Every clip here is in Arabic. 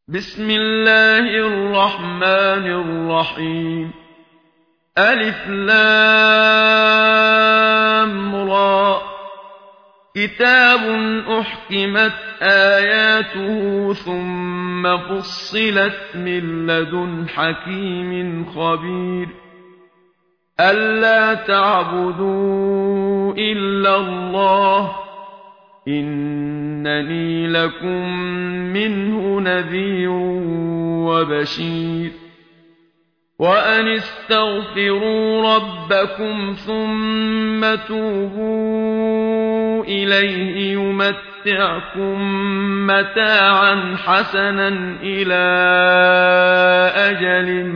بسم الله الرحمن الرحيم. ألف لام را. كتاب أحكمت آياته ثم فصلت من لدن حكيم خبير. ألا تعبدوا إلا الله إنني لكم منه نذير وبشير. وأن استغفروا ربكم ثم توبوا إليه يمتعكم متاعا حسنا إلى أجل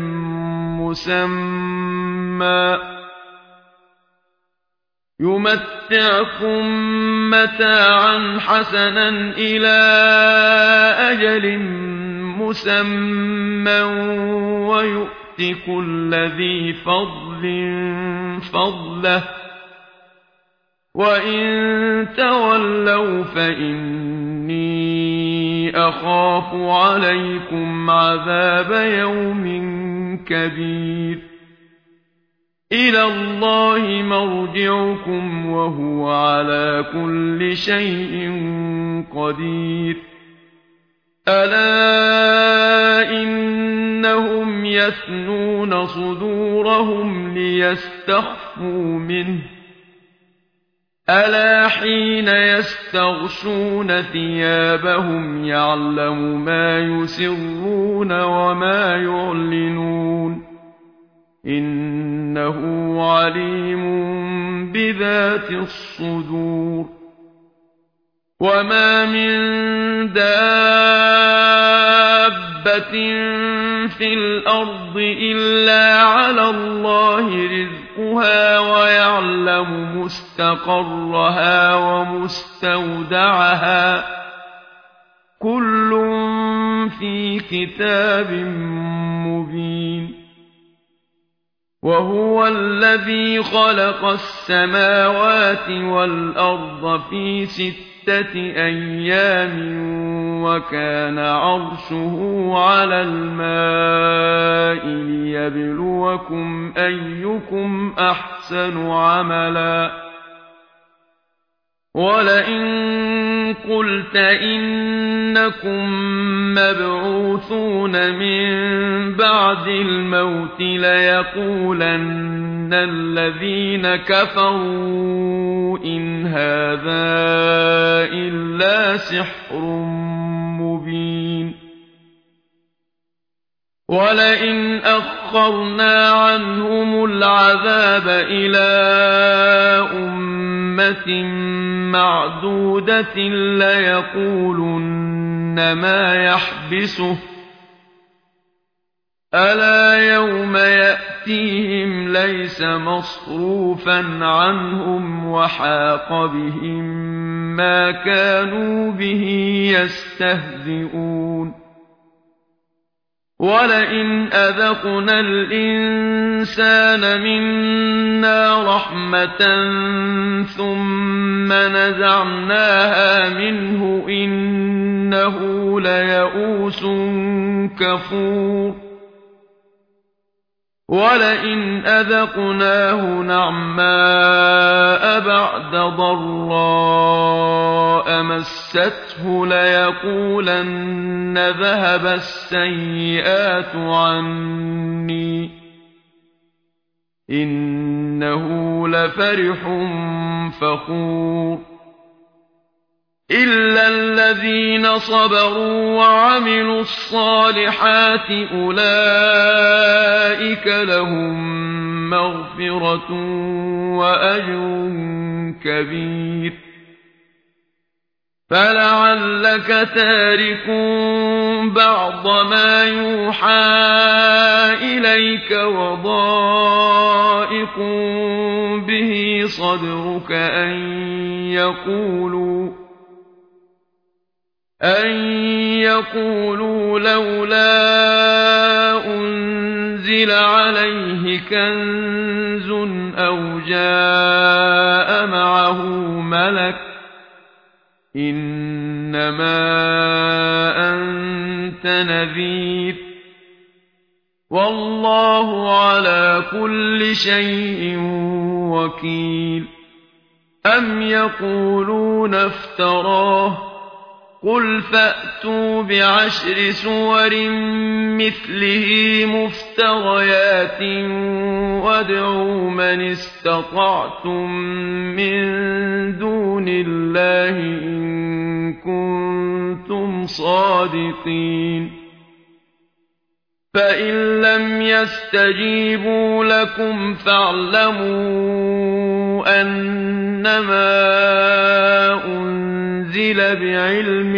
مسمى ويؤت كل ذي فضل فضله وإن تولوا فإني أخاف عليكم عذاب يوم كبير. إلى الله مرجعكم وهو على كل شيء قدير. ألا إنهم يثنون صدورهم ليستخفوا منه ألا حين يستغشون ثيابهم يعلم ما يسرون وما يعلنون إنه عليم بذات الصدور. وما من دابة في الأرض إلا على الله رزقها ويعلم مستقرها ومستودعها كل في كتاب مبين. وهو الذي خلق السماوات والأرض في 6 أيام وكان عرشه على الماء ليبلوكم أيكم أحسن عملا. ولئن قلت إنكم مبعوثون من بعد الموت ليقولن الذين كفروا إن هذا إلا سحر مبين. ولئن أخرنا عنهم العذاب إلى أمة معدودة ليقولن ما يحبسه ألا يوم يأتيهم ليس مصروفا عنهم وحاق بهم ما كانوا به يستهزئون. ولئن أذقنا الإنسان منا رحمة ثم نزعناها منه إنه ليئوس كفور. ولئن أذقناه نعماء بعد ضراء مسته ليقولن ذهب السيئات عني إنه لفرح فخور. إلا الذين صبروا وعملوا الصالحات أولئك لهم مغفرة وأجر كبير. فلعلك تارك بعض ما يوحى إليك وضائق به صدرك أن يقولوا لولا أنزل عليه كنز أو جاء معه ملك إنما أنت نذير والله على كل شيء وكيل أم يقولون افتراه قل فأتوا بعشر سور مثله مفتريات وادعوا من استطعتم من دون الله إن كنتم صادقين فإن لم يستجيبوا لكم فاعلموا أنما أنزل بعلم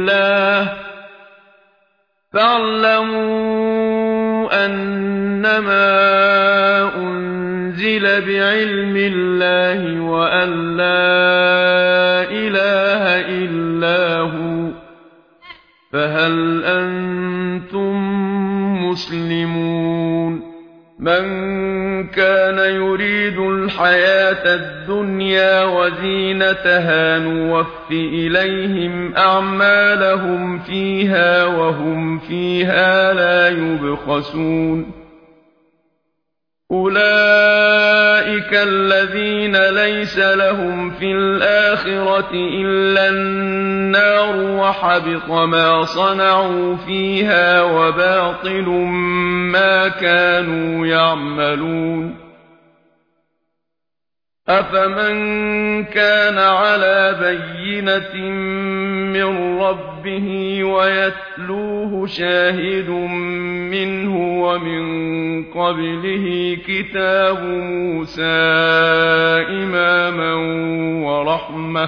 الله وأن لا إله إلا هو فهل أنتم مسلمون من كان يريد الحياة الدنيا وزينتها نوف إليهم أعمالهم فيها وهم فيها لا يبخسون أولئك الذين ليس لهم في الآخرة إلا النار وحبط ما صنعوا فيها وباطل ما كانوا يعملون أفمن كان على بينة من ربه ويتلوه شاهد منه ومن قبله كتاب موسى إماما ورحمة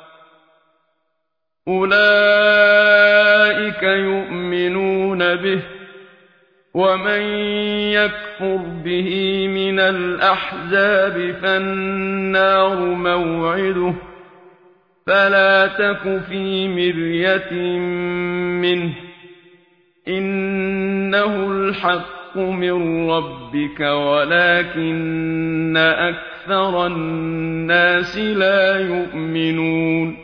أولئك يؤمنون به ومن يكفر به من الأحزاب فالنار موعده فلا تك في مرية منه إنه الحق من ربك ولكن أكثر الناس لا يؤمنون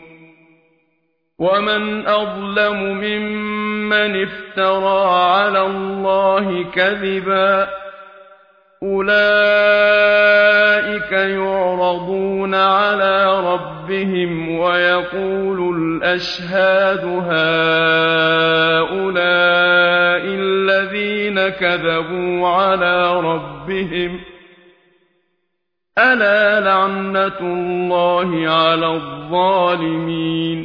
ومن أظلم ممن افترى على الله كذبا أولئك يعرضون على ربهم ويقول الأشهاد هؤلاء الذين كذبوا على ربهم ألا لعنة الله على الظالمين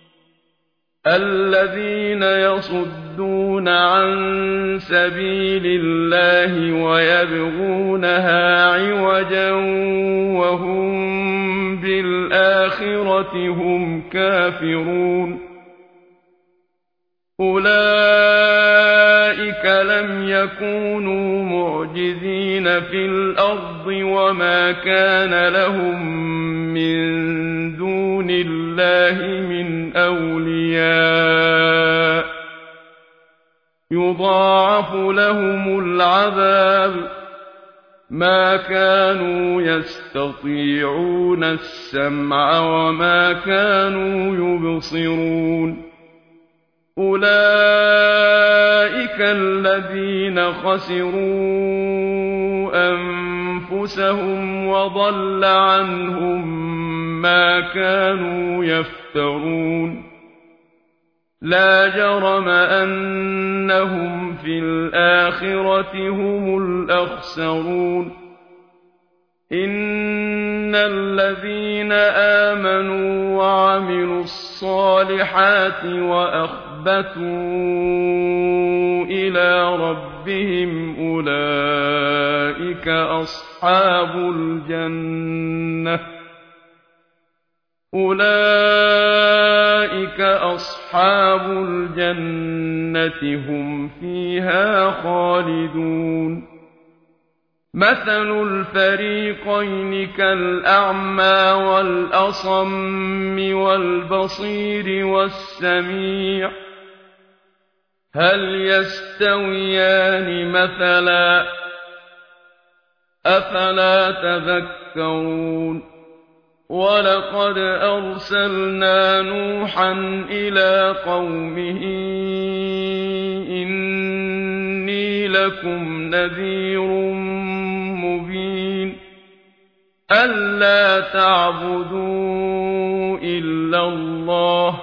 الذين يصدون عن سبيل الله ويبغونها عوجا وهم بالآخرة هم كافرون أولئك لم يكونوا معجزين في الأرض وما كان لهم من دون الله من أولياء يضاعف لهم العذاب ما كانوا يستطيعون السمع وما كانوا يبصرون أولئك الذين خسروا أنفسهم وضل عنهم ما كانوا يفترون لا جرم أنهم في الآخرة هم الأخسرون إن الذين آمنوا وعملوا الصالحات وأخبتوا إلى ربهم أولئك أصحاب الجنة هم فيها خالدون مثل الفريقين كالأعمى والأصم والبصير والسميع هل يستويان مثلا أفلا تذكرون ولقد أرسلنا نوحا إلى قومه لكم نذير مبين ألا تعبدوا إلا الله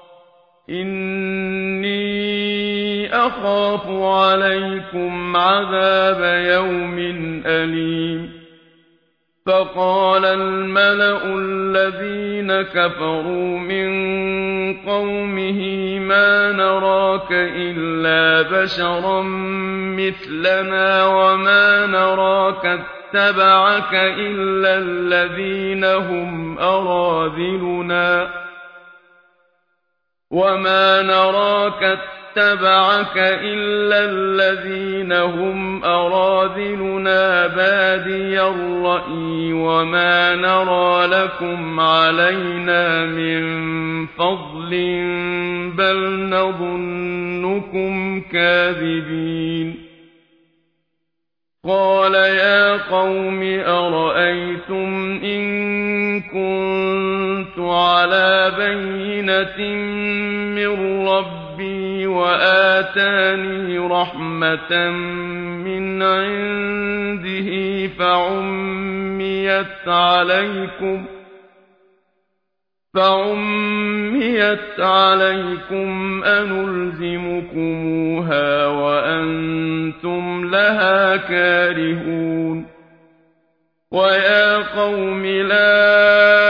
إني أخاف عليكم عذاب يوم أليم فقال الملأ الذين كفروا من قومه ما نراك إلا بشرا مثلنا وما نراك اتبعك إلا الذين هم أراذلنا بادي الرأي وما نرى لكم علينا من فضل بل نظنكم كاذبين قال يا قوم أرأيتم إن كنت على بينة من ربي وآتاني رحمة من عنده فعميت عليكم أنلزمكموها وأنتم لها كارهون ويا قوم لا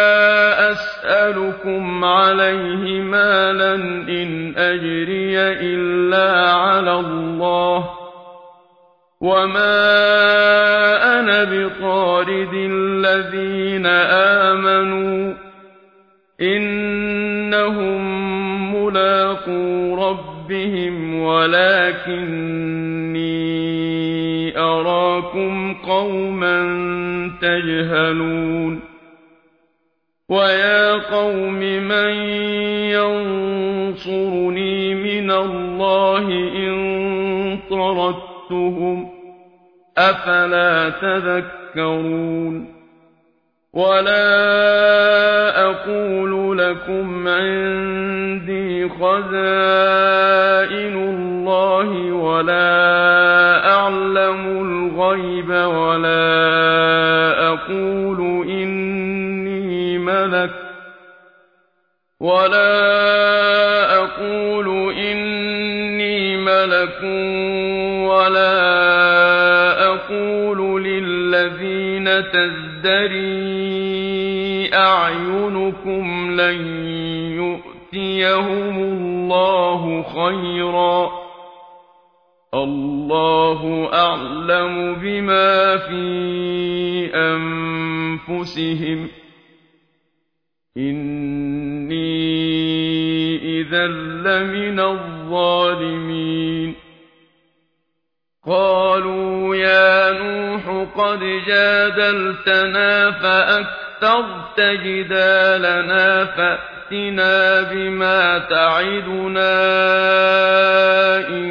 أسألكم عليه مالا إن أجري إلا على الله وما أنا بطارد الذين آمنوا إنهم ملاقو ربهم ولكني أراكم قوما تجهلون ويا قوم من ينصرني من الله إن طردتهم أفلا تذكرون ولا أقول لكم عندي خزائن الله ولا أعلم الغيب ولا أقول إني ملك ولا أقول للذين تزدري أعينكم لن يؤتيهم الله خيرا الله أعلم بما في أنفسهم إني إذا لمن الظالمين قالوا يا نوح قد جادلتنا فأكثرت جدالنا فأتنا بما تعدنا إن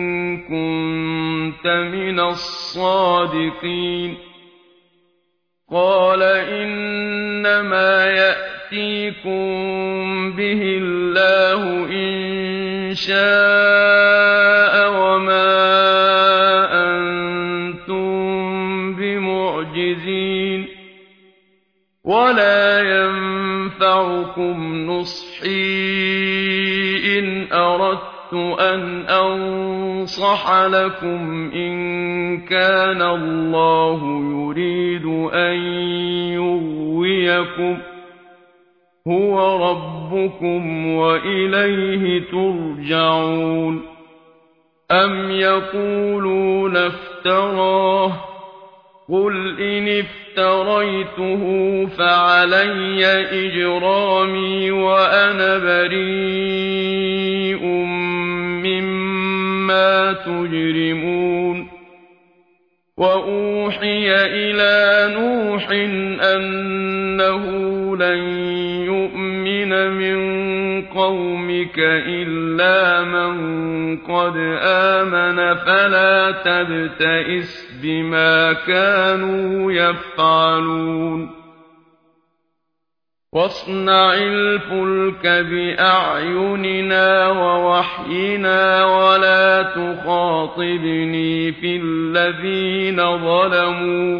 كنت من الصادقين قال إنما يأتيكم به الله إن شاء وما ولا ينفعكم نصحي إن أردت أن أنصح لكم إن كان الله يريد أن يغويكم هو ربكم وإليه ترجعون أم يقولون افتراه قل إن افتريته فعلي إجرامي وأنا بريء مما تجرمون وأوحي إلى نوح أنه لن يؤمن من قومك إلا من قد آمن فلا تبتئس بما كانوا يفعلون واصنع الفلك بأعيننا ووحينا ولا تخاطبني في الذين ظلموا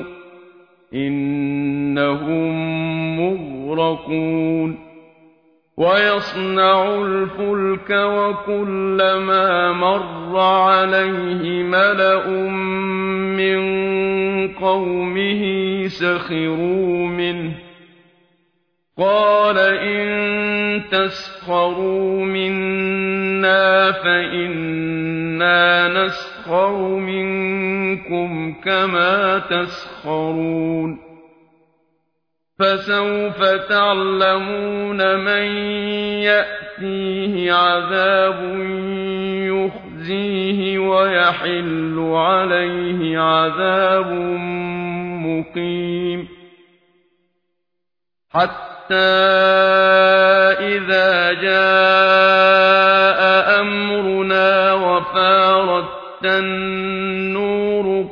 إنهم مغرقون ويصنع الفلك وكلما مر عليه ملأ من قومه سخروا منه قال إن تسخروا منا فإنا نسخر منكم كما تسخرون فسوف تعلمون من يأتيه عذاب يخزيه ويحل عليه عذاب مقيم حتى إذا جاء أمرنا وفارت النور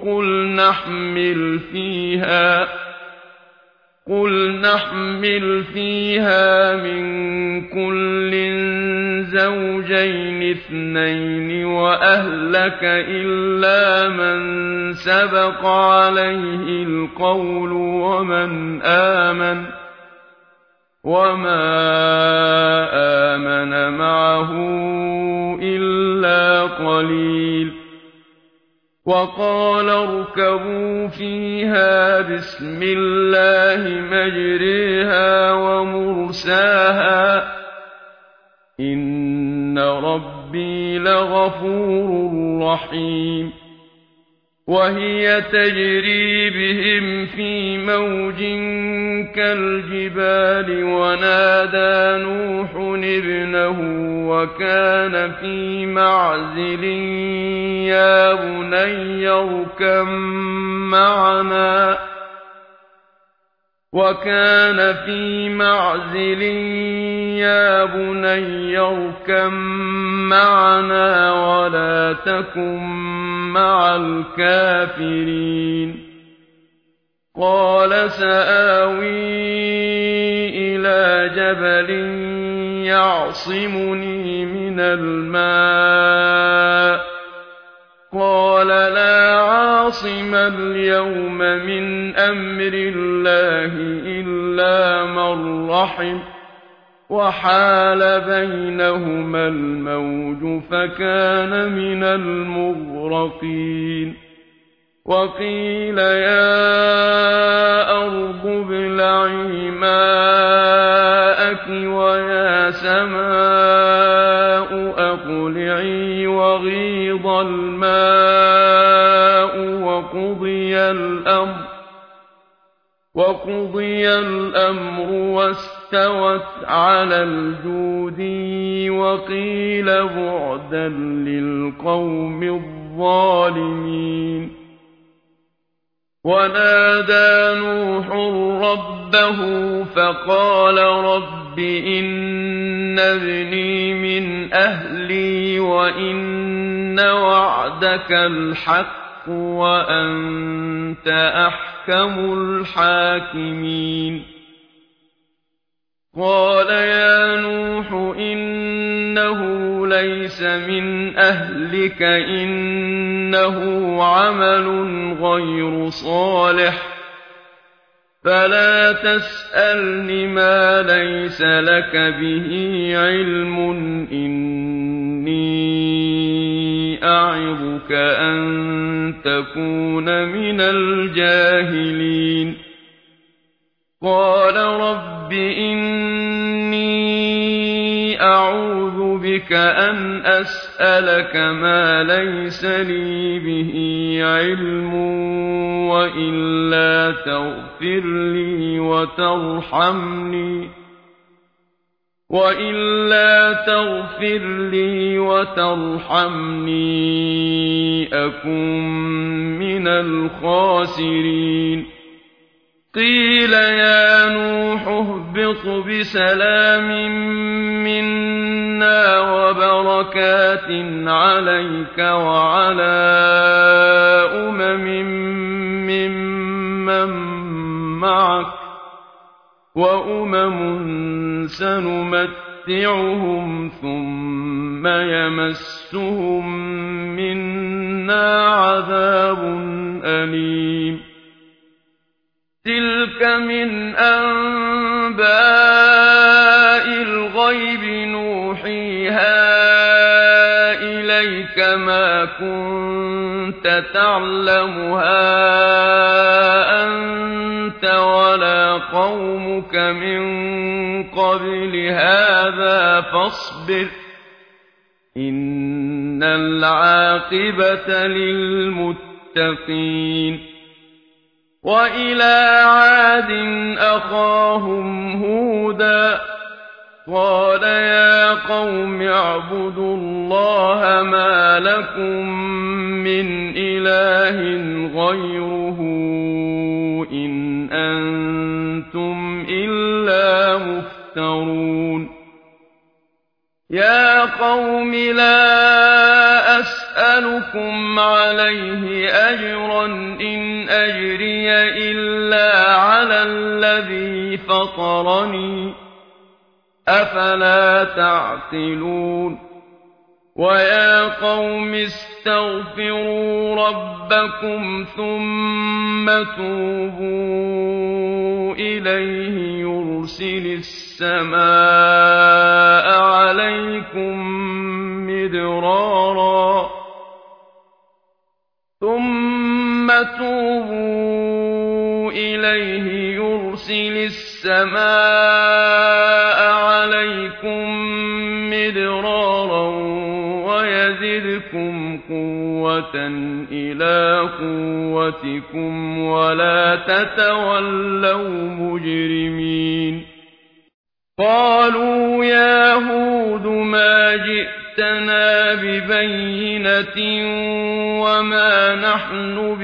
قل نحمل فيها من كل زوجين اثنين وأهلك إلا من سبق عليه القول وما آمن معه إلا قليل وقال اركبوا فيها بسم الله مجريها ومرساها إن ربي لغفور رحيم وهي تجري بهم في موج كالجبال ونادى نوح ابنه وكان في معزل يا بني اركب معنا ولا تكن مع الكافرين قال سآوي إلى جبل يعصمني من الماء قال لا عاصم اليوم من أمر الله إلا من رحم وحال بينهما الموج فكان من المغرقين وقيل يا أرض ابلعي ماءك ويا سماء أقلعي وغيض الماء وقضي الأمر واستوت على الجودي وقيل بعدا للقوم الظالمين ونادى نوح ربه فقال رب إن ابني من أهلي وإن وعدك الحق وأنت أحكم الحاكمين قال يا نوح إنه ليس من أهلك إنه عمل غير صالح فلا تسألني ما ليس لك به علم إني أعظك أن تكون من الجاهلين قال رب إني أعوذ بك أن أسألك ما ليس لي به علم وإلا تغفر لي وترحمني أكن من الخاسرين قيل يا نوح اهبط بسلام منا وبركات عليك وعلى ممن معك وأمم سنمتعهم نُمَتِّعُهُمْ ثُمَّ يَمَسُّهُم مِّنَّا عَذَابٌ أَلِيمٌ تِلْكَ مِنْ أَنبَاءِ الْغَيْبِ نُوحِيهَا إِلَيْكَ مَا كُنتَ تَعْلَمُهَا أَنتَ وَلَا قَوْمُكَ مِن قَبْلِ هَٰذَا فَاصْبِرْ إِنَّ الْعَاقِبَةَ لِلْمُتَّقِينَ وَإِلَىٰ عَادٍ أَخَاهُمْ هُودًا قَالَ يَا قَوْمِ اعْبُدُوا اللَّهَ مَا لَكُم مِّنْ إِلَٰهٍ غَيْرُهُ إِنْ أَنتُمْ إِلَّا مُفْتَرُونَ يَا قَوْمِ لَا أَسْأَلُكُمْ عَلَيْهِ أَجْرًا إِنْ أَجْرِيَ إِلَّا عَلَى الَّذِي فَطَرَنِي أَفَلَا تَعْقِلُونَ وَيَا قَوْمِ اسْتَغْفِرُوا رَبَّكُمْ ثُمَّ تُوبُوا إِلَيْهِ يُرْسِلِ السَّمَاءَ عَلَيْكُم مِّدْرَارًا وَيَزِدْكُمْ قُوَّةً إِلَىٰ قُوَّتِكُمْ وَلَا تَتَوَلَّوْا مُجْرِمِينَ قَالُوا يَا هُودُ مَا جِئْتَنَا بِبَيِّنَةٍ وَمَا نَحْنُ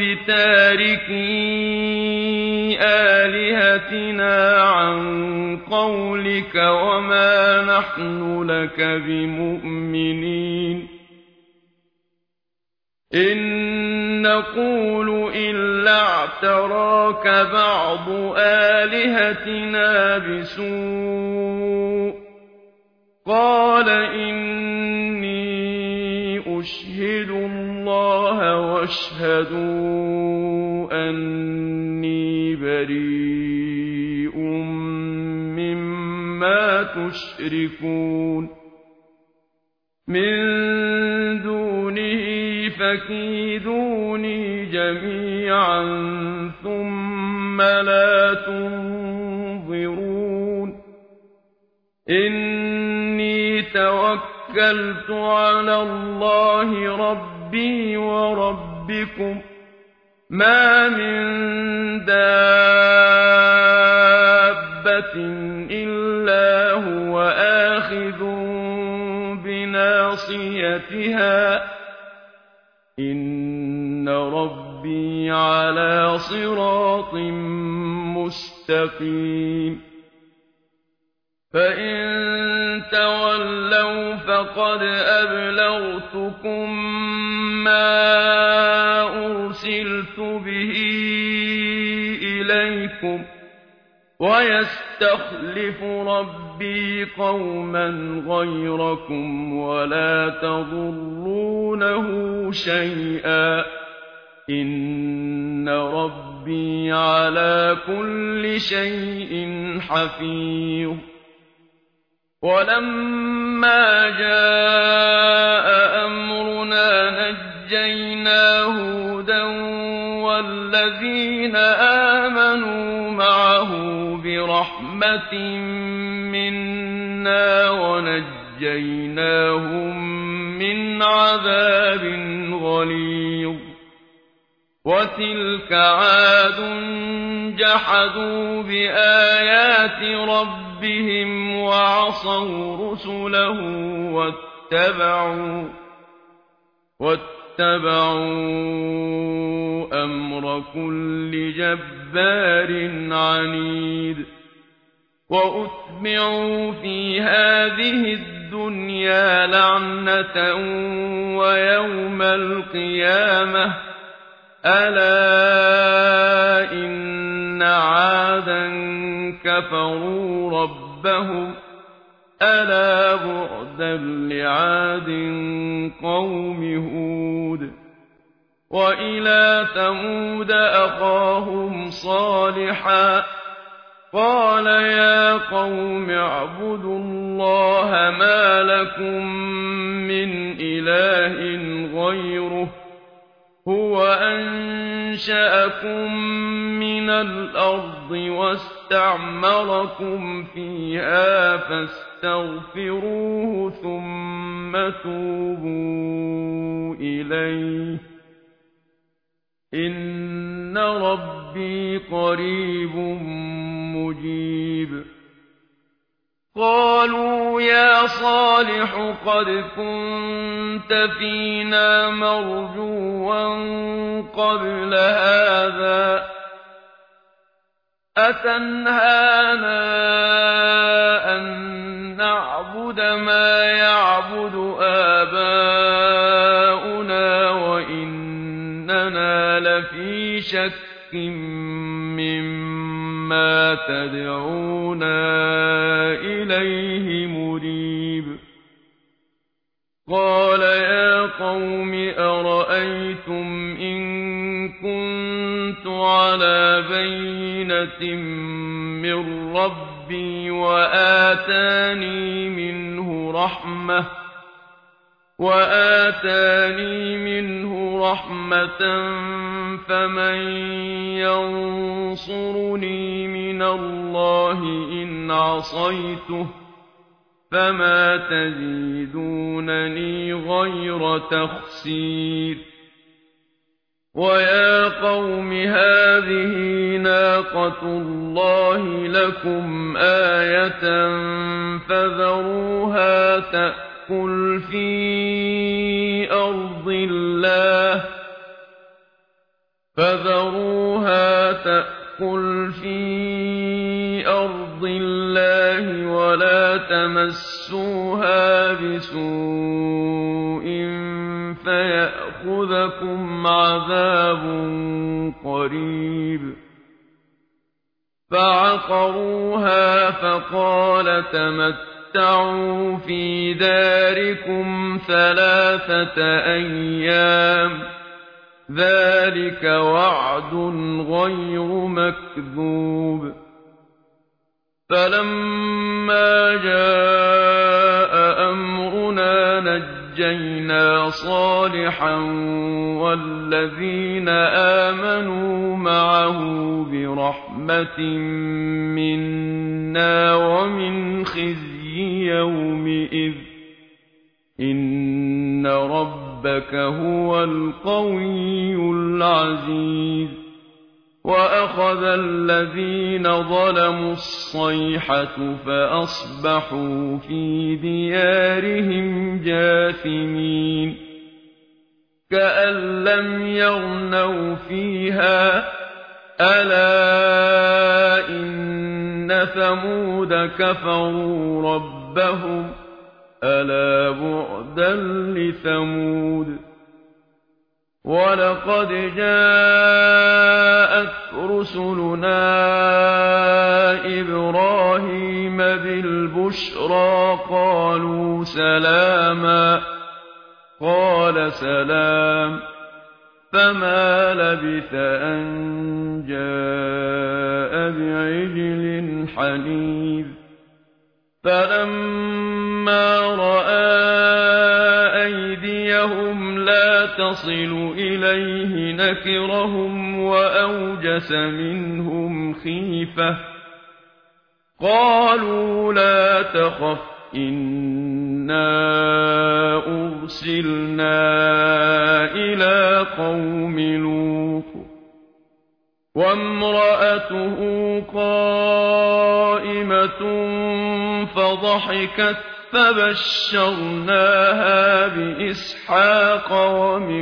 بِتَارِكِي آلِهَتِنَا عَن قَوْلِكَ وَمَا نَحْنُ لَكَ بِمُؤْمِنِينَ إِن نَّقُولُ إِلَّا اعْتَرَاكَ بَعْضُ آلِهَتِنَا بِسُوءٍ قَالَ إِنِّي أُشْهِدُ اللَّهَ وَاشْهَدُوا أَنِّي بَرِيءٌ مِّمَّا تُشْرِكُونَ مِن دُونِهِ فَكِيدُونِي جَمِيعًا ثُمَّ لَا تُنظِرُونِ إِنِّي تَوَكَّلْتُ عَلَى اللَّهِ رَبِّي وَرَبِّكُم مَّا مِن دَابَّةٍ إِلَّا هُوَ آخِذٌ بِنَاصِيَتِهَا إِنَّ رَبِّي عَلَىٰ صِرَاطٍ مُّسْتَقِيمٍ فَإِن تَوَلَّوْا فَقَدْ أَبْلَغْتُكُم مَّا أُرْسِلْتُ بِهِ إِلَيْكُمْ وَيَسْتَخْلِفُ رَبِّي قَوْمًا غَيْرَكُمْ وَلَا تَضُرُّونَهُ شَيْئًا إِنَّ رَبِّي عَلَىٰ كُلِّ شَيْءٍ حَفِيظٌ وَلَمَّا جَاءَ أَمْرُنَا نَجَّيْنَا هُودًا وَالَّذِينَ آمَنُوا مَعَهُ بِرَحْمَةٍ مِّنَّا وَنَجَّيْنَاهُم مِّنْ عَذَابٍ غَلِيظٍ وَتِلْكَ عَادٌ جَحَدُوا بِآيَاتِ رَبِّهِمْ وَعَصَوْا رُسُلَهُ وَاتَّبَعُوا أَمْرَ كُلِّ جَبَّارٍ عَنِيدٍ وَأُتْبِعُوا فِي هَٰذِهِ الدُّنْيَا لَعْنَةً وَيَوْمَ الْقِيَامَةِ أَلَا إِنَّ عَادًا كَفَرُوا رَبَّهُمْ ألا بعدا لعاد قوم هود وإلى ثمود أخاهم صالحا قال يا قوم اعبدوا الله ما لكم من إله غيره هو أنشأكم من الأرض واستعمركم فيها فاستغفروه ثم توبوا إليه إن ربي قريب مجيب قالوا يا صالح قد كنت فينا مرجوا قبل هذا أتنهانا أن نعبد ما يعبد آباؤنا وإننا لفي شك مما تدعونا إليه مريب قال يا قوم أرأيتم إن كنت على بينة من ربي وآتاني منه رحمة فمن ينصرني من الله إن عصيته فما تزيدونني غير تخسير ويا قوم هذه ناقة الله لكم آية فذروها تأكل في أرض الله ولا تمسوها بسوء فيأخذكم عذاب قريب فعقروها فقال تمتعوا في داركم 3 أيام ذلك وعد غير مكذوب فلما جاء أمرنا نجينا صالحا والذين آمنوا معه برحمة منا ومن خزي يومئذ إن ربك هو القوي العزيز وأخذ الذين ظلموا الصيحة فأصبحوا في ديارهم جاثمين كأن لم يغنوا فيها ألا إن ثمود كفروا ربهم ألا بعدا لثمود ولقد جاءت رسلنا إبراهيم بالبشرى قالوا سلاما قال سلام فما لبث أن جاء بعجل حنيذ فلما رأى أيديهم لا تصل إليه نكرهم وأوجس منهم خيفة قالوا لا تخف إنا أرسلنا إلى قوم لوط وامرأته قائمة فضحكت فبشرناها بإسحاق ومن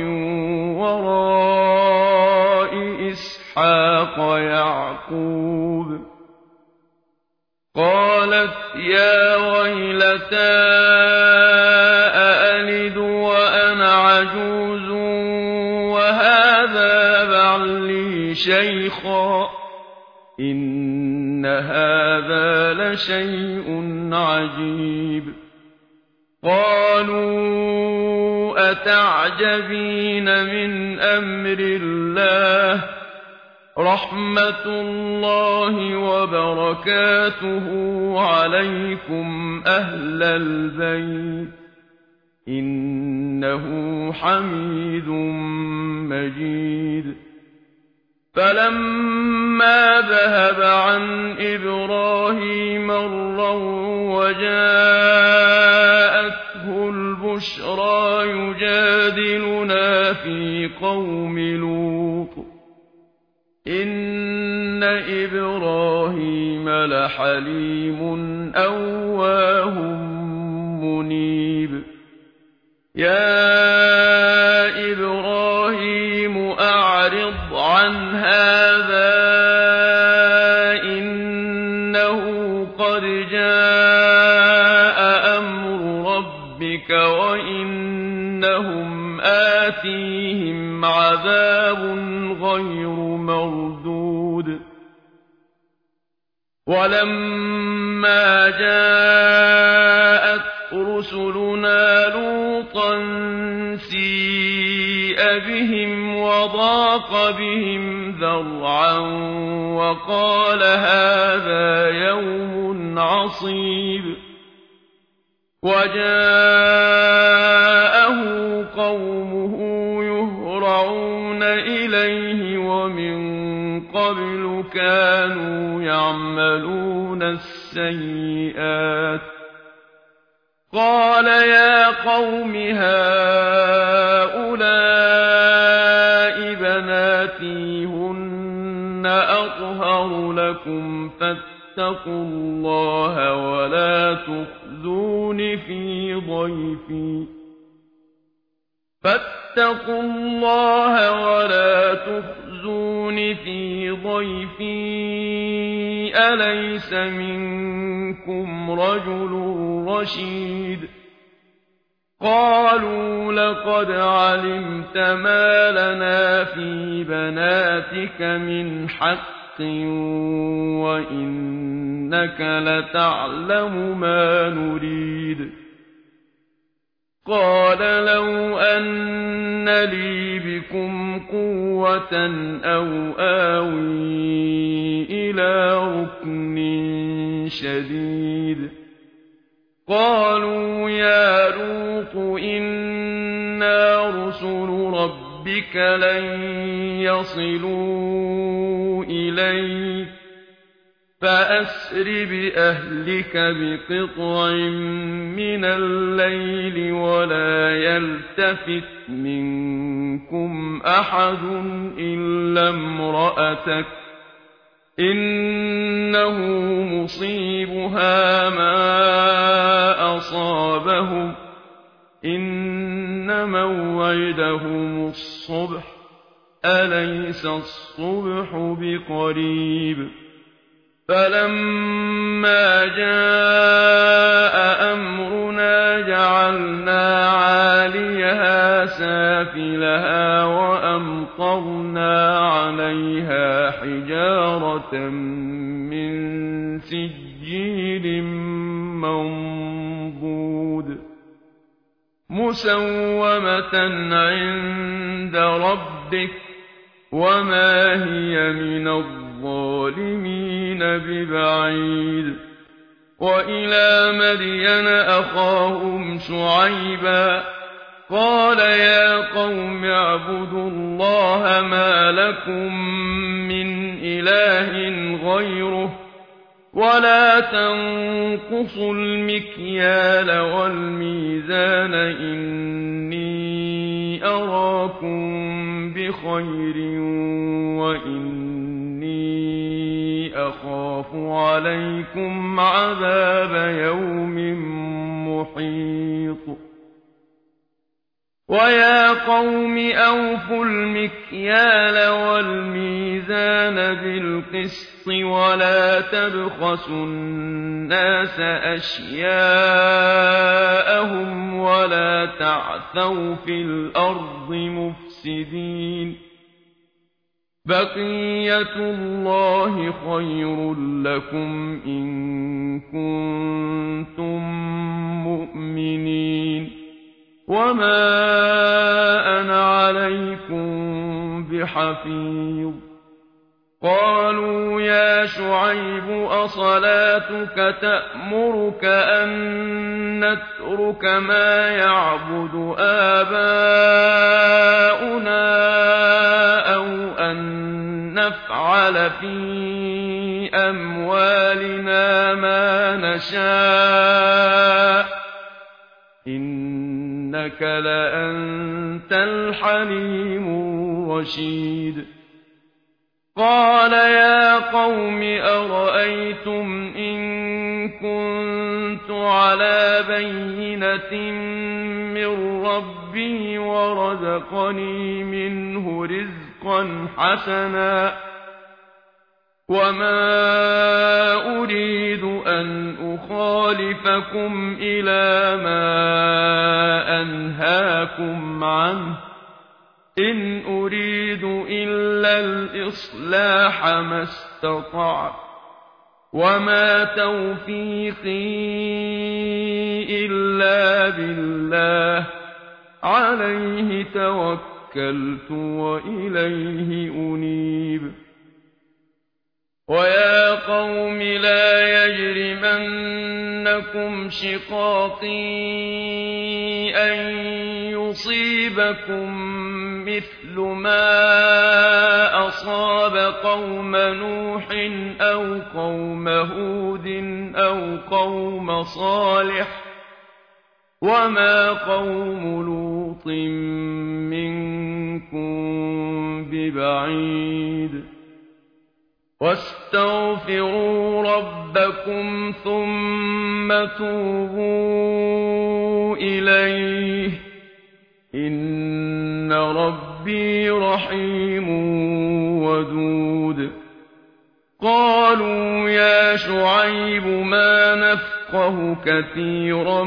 وراء إسحاق يعقوب قالت يا ويلتى أألد وأنا عجوز وهذا بعلي شيخا إن إن هذا لشيء عجيب قالوا أتعجبين من أمر الله رحمة الله وبركاته عليكم أهل البيت إنه حميد مجيد فلما ذهب عن إبراهيم الروع وجاءته البشرى يجادلنا في قوم لوط إن إبراهيم لحليم أواه منيب يا إبراهيم أعرض عن هذا إنه قد جاء أمر ربك وإنهم آتيهم عذاب غير مردود ولما جاءت رسلنا لوطا سيء بهم وضاق بهم ذرعا وقال هذا يوم عصيب وجاءه قومه يهرعون إليه ومن قبل كانوا يعملون السيئات قال يا قوم هؤلاء بناتي هن أطهر لكم فاتقوا الله ولا تخزون في ضيفي أليس منكم رجل رشيد قالوا لقد علمت ما لنا في بناتك من حق وإنك لتعلم ما نريد قال لو أن لي بكم قوة أو آوي إلى ركن شديد قالوا يا لوط إنا رسل ربك لن يصلوا إليك فأسر بأهلك بقطع من الليل ولا يلتفت منكم أحد إلا امرأتك إنه مصيبها ما أصابهم إن موعدهم الصبح أليس الصبح بقريب فلما جاء أمرنا جعلنا عاليها سافلها وأمطرنا عليها حجارة من سجيل منضود مسومة عند ربك وما هي من الظالمين ببعيد وإلى مدين أخاهم شعيبا قال يا قوم اعبدوا الله ما لكم من إله غيره ولا تنقصوا المكيال والميزان إني أراكم بخير وإني أخاف عليكم عذاب يوم محيط ويا قوم أوفوا المكيال والميزان بالقسط ولا تبخسوا الناس أشياءهم ولا تعثوا في الأرض مفسدين بقية الله خير لكم إن كنتم مؤمنين وما أنا عليكم بحفيظ قالوا يا شعيب أصلاتك تأمرك أن نترك ما يعبد آباؤنا أو أن نفعل في أموالنا ما نشاء إنك لأنت الحليم الرشيد قال يا قوم أرأيتم إن كنت على بينة من ربي ورزقني منه رزقا حسنا وما أريد أن أخالفكم إلى ما أنهاكم عنه إن أريد إلا الإصلاح ما استطعت وما توفيقي إلا بالله عليه توكلت وإليه أنيب ويا قوم لا يجرمنكم شقاقي أن يصيبكم مثل ما أصاب قوم نوح أو قوم هود أو قوم صالح وما قوم لوط منكم ببعيد واستغفروا ربكم ثم توبوا إليه إن ربي رحيم ودود قالوا يا شعيب ما نفقه كثيرا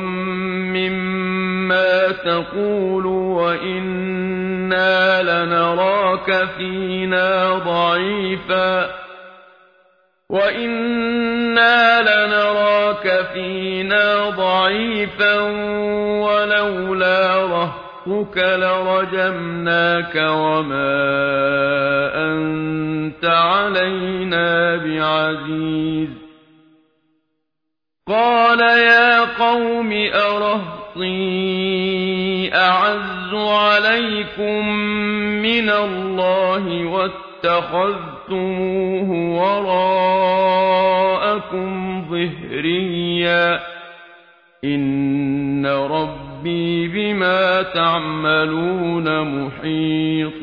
مما تقول وإنا لنراك فينا ضعيفا ولولا رهطك لرجمناك وما أنت علينا بعزيز قال يا قوم أرهطي أعز عليكم من الله واتخذتموه وراءكم ظهريا إن ربي بما تعملون محيط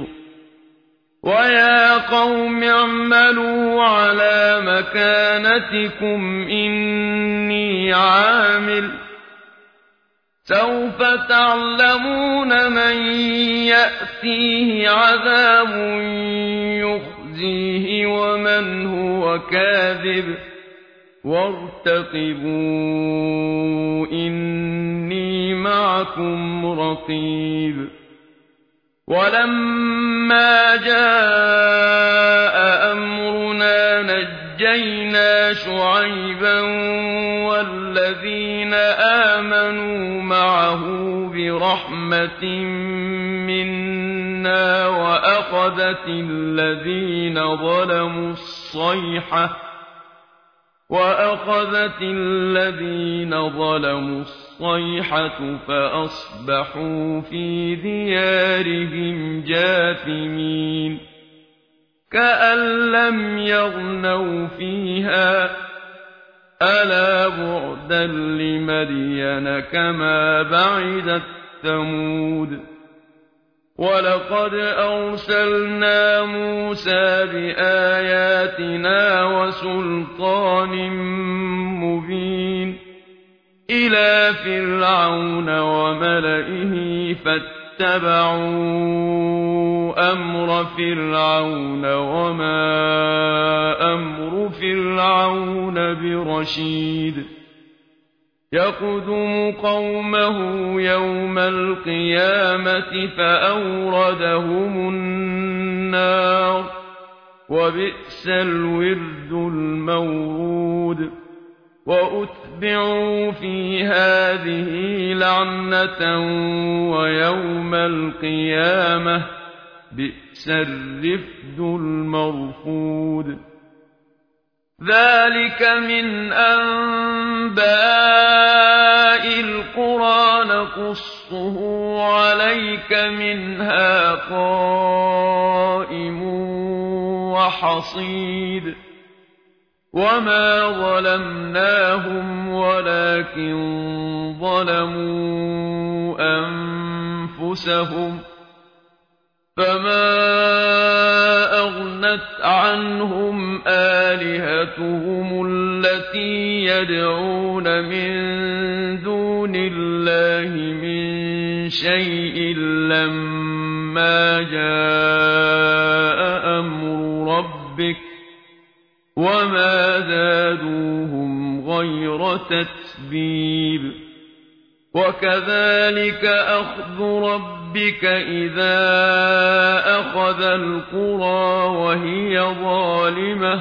ويا قوم اعملوا على مكانتكم إني عامل سوف تعلمون من يأتيه عذاب يخزيه ومن هو كاذب وارتقبوا إني معكم رقيب ولما جاء أمرنا نجينا شعيبا والذين آمنوا معه برحمة منا وأخذت الذين ظلموا الصيحة فأصبحوا في ديارهم جاثمين كأن لم يغنوا فيها ألا بعدا لمدين كما بعدت ثمود ولقد أرسلنا موسى بآياتنا وسلطان مبين إلى فرعون وملئه فاتبعوا أمر فرعون وما أمر فرعون برشيد يقدم قومه يوم القيامة فأوردهم النار وبئس الورد المورود وأتبعوا في هذه لعنة ويوم القيامة بئس الرفد المرفود ذلك من أنباء القرى نقصه عليك منها قائم وحصيد وما ظلمناهم ولكن ظلموا أنفسهم فما أغنت عنهم آلهتهم التي يدعون من دون الله من شيء لما جاء أمر ربك وما زادوهم غير تتبيب وكذلك أخذ ربك إذا أخذ القرى وهي ظالمة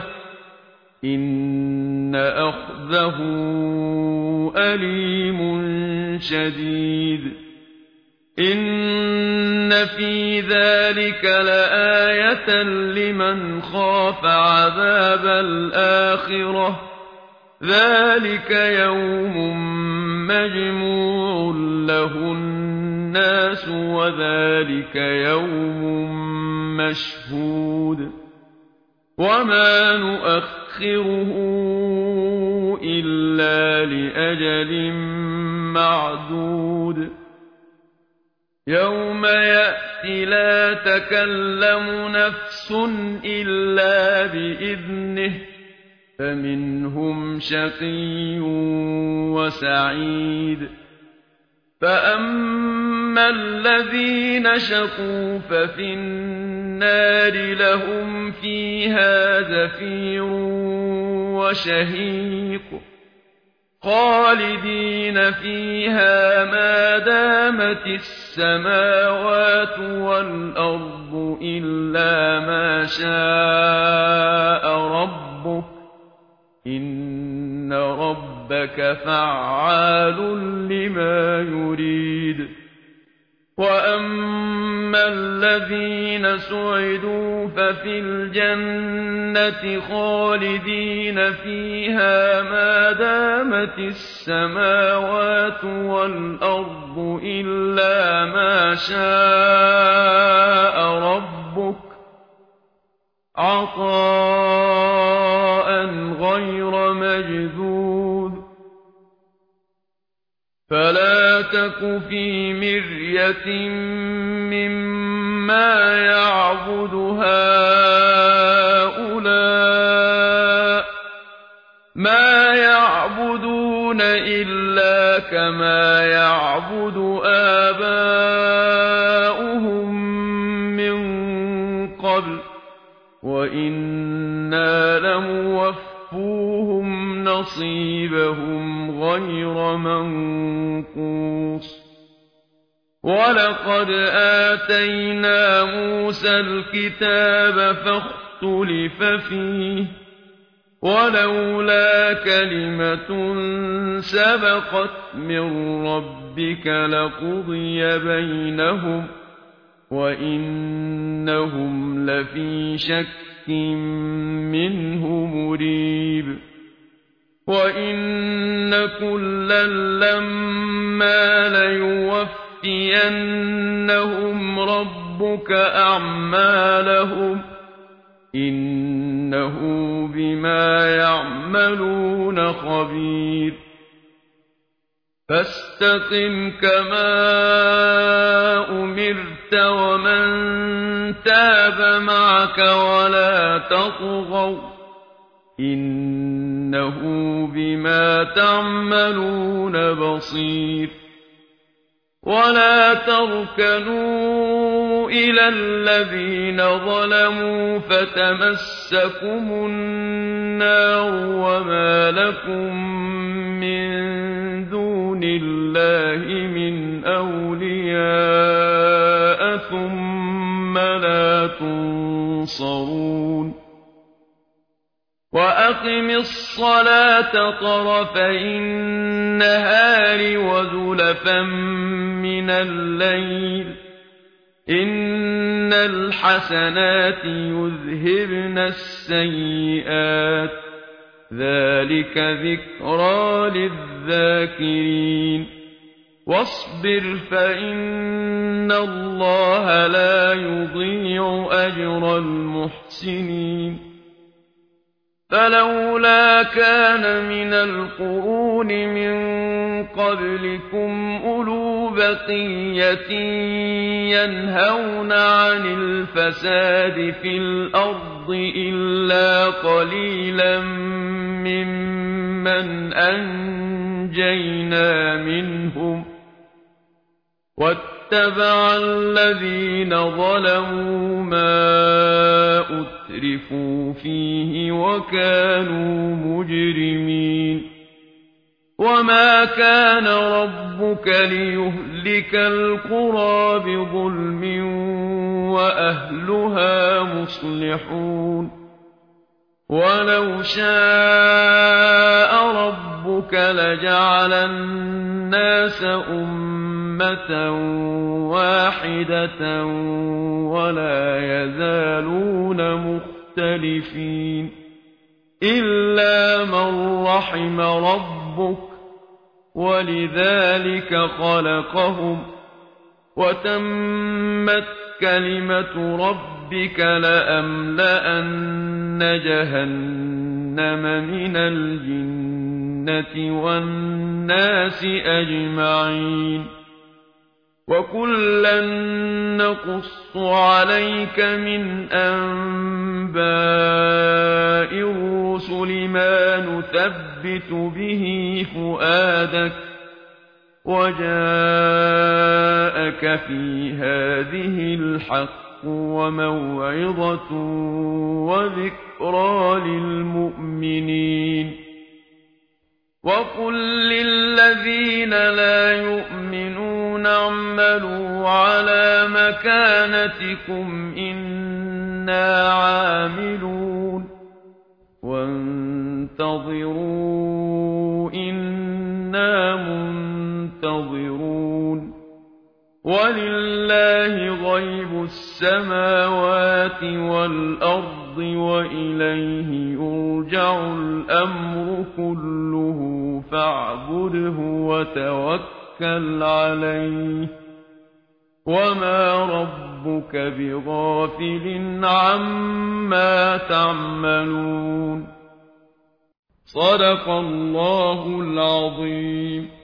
إن أخذه أليم شديد إن في ذلك لآية لمن خاف عذاب الآخرة ذلك يوم مجموع له الناس وذلك يوم مشهود وما نؤخره إلا لأجل معدود يوم يأتي لا تكلم نفس إلا بإذنه فمنهم شقي وسعيد فأما الذين شقوا ففي النار لهم فيها زفير وشهيق خالدين فيها ما دامت السماوات والأرض إلا ما شاء ربك إن ربك فعال لما يريد وأما الذين سعدوا ففي الجنة خالدين فيها ما دامت السماوات والأرض إلا ما شاء ربك عطاء غير مجذوذ فلا تك في مرية مما يعبد هؤلاء ما يعبدون إلا كما يعبد آباؤهم من قبل وإنا لموفوهم نصيبهم غير منقوص ولقد آتينا موسى الكتاب فاختلف فيه ولولا كلمة سبقت من ربك لقضي بينهم وإنهم لفي شك منه مريب وإن كلا لما ليوفينهم ربك أعمالهم إنه بما يعملون خبير فاستقم كما أمرت ومن تاب معك ولا تطغوا إنه بما تعملون بصير ولا تركنوا إلى الذين ظلموا فتمسكم النار وما لكم من دون الله من أولياء ثم لا تنصرون وَأَقِمِ الصَّلَاةَ طَرَفَيِ النَّهَارِ وَزُلَفًا مِّنَ اللَّيْلِ ۚ إِنَّ الْحَسَنَاتِ يُذْهِبْنَ السَّيِّئَاتِ ۚ ذَٰلِكَ ذِكْرَىٰ لِلذَّاكِرِينَ وَاصْبِرْ فَإِنَّ اللَّهَ لَا يُضِيعُ أَجْرَ الْمُحْسِنِينَ فَلَوْلَا كَانَ مِنَ الْقُرُونِ مِن قَبْلِكُمْ أُولُو بَقِيَّةٍ يَنْهَوْنَ عَنِ الْفَسَادِ فِي الْأَرْضِ إِلَّا قَلِيلًا مِّمَّنْ أَنجَيْنَا مِنْهُمْ ۗ وَاتَّبَعَ الَّذِينَ ظَلَمُوا مَا أُتْرِفُوا فِيهِ وَكَانُوا مُجْرِمِينَ وَمَا كَانَ رَبُّكَ لِيُهْلِكَ الْقُرَىٰ بِظُلْمٍ وَأَهْلُهَا مُصْلِحُونَ وَلَوْ شَاءَ رَبُّكَ لَجَعَلَ النَّاسَ أُمَّةً وَاحِدَةً وَلَا يَزَالُونَ مُخْتَلِفِينَ إِلَّا مَن رَّحِمَ رَبُّكَ وَلِذَٰلِكَ خَلَقَهُمْ ۗ وَتَمَّتْ كَلِمَةُ رَبِّكَ لَأَمْلَأَنَّ جَهَنَّمَ مِنَ الْجِنَّةِ وَالنَّاسِ أَجْمَعِينَ وَكُلًّا نَّقُصُّ عَلَيْكَ مِنْ أَنبَاءِ الرُّسُلِ مَا نُثَبِّتُ بِهِ فُؤَادَكَ ۖ وَجَاءَكَ فِي هَٰذِهِ الْحَقُّ وَمَوْعِظَةٌ وَذِكْرَىٰ لِلْمُؤْمِنِينَ وَقُل لِّلَّذِينَ لَا يُؤْمِنُونَ اعْمَلُوا عَلَىٰ مَكَانَتِكُمْ إِنَّا عَامِلُونَ وَانتَظِرُوا إِنَّا مُنتَظِرُونَ وَلِلَّهِ غَيْبُ السَّمَاوَاتِ وَالْأَرْضِ وَإِلَيْهِ يُرْجَعُ الْأَمْرُ كُلُّهُ فَاعْبُدْهُ وَتَوَكَّلْ عَلَيْهِ وَمَا رَبُّكَ بِغَافِلٍ عَمَّا تَعْمَلُونَ صَدَقَ اللَّهُ الْعَظِيمُ.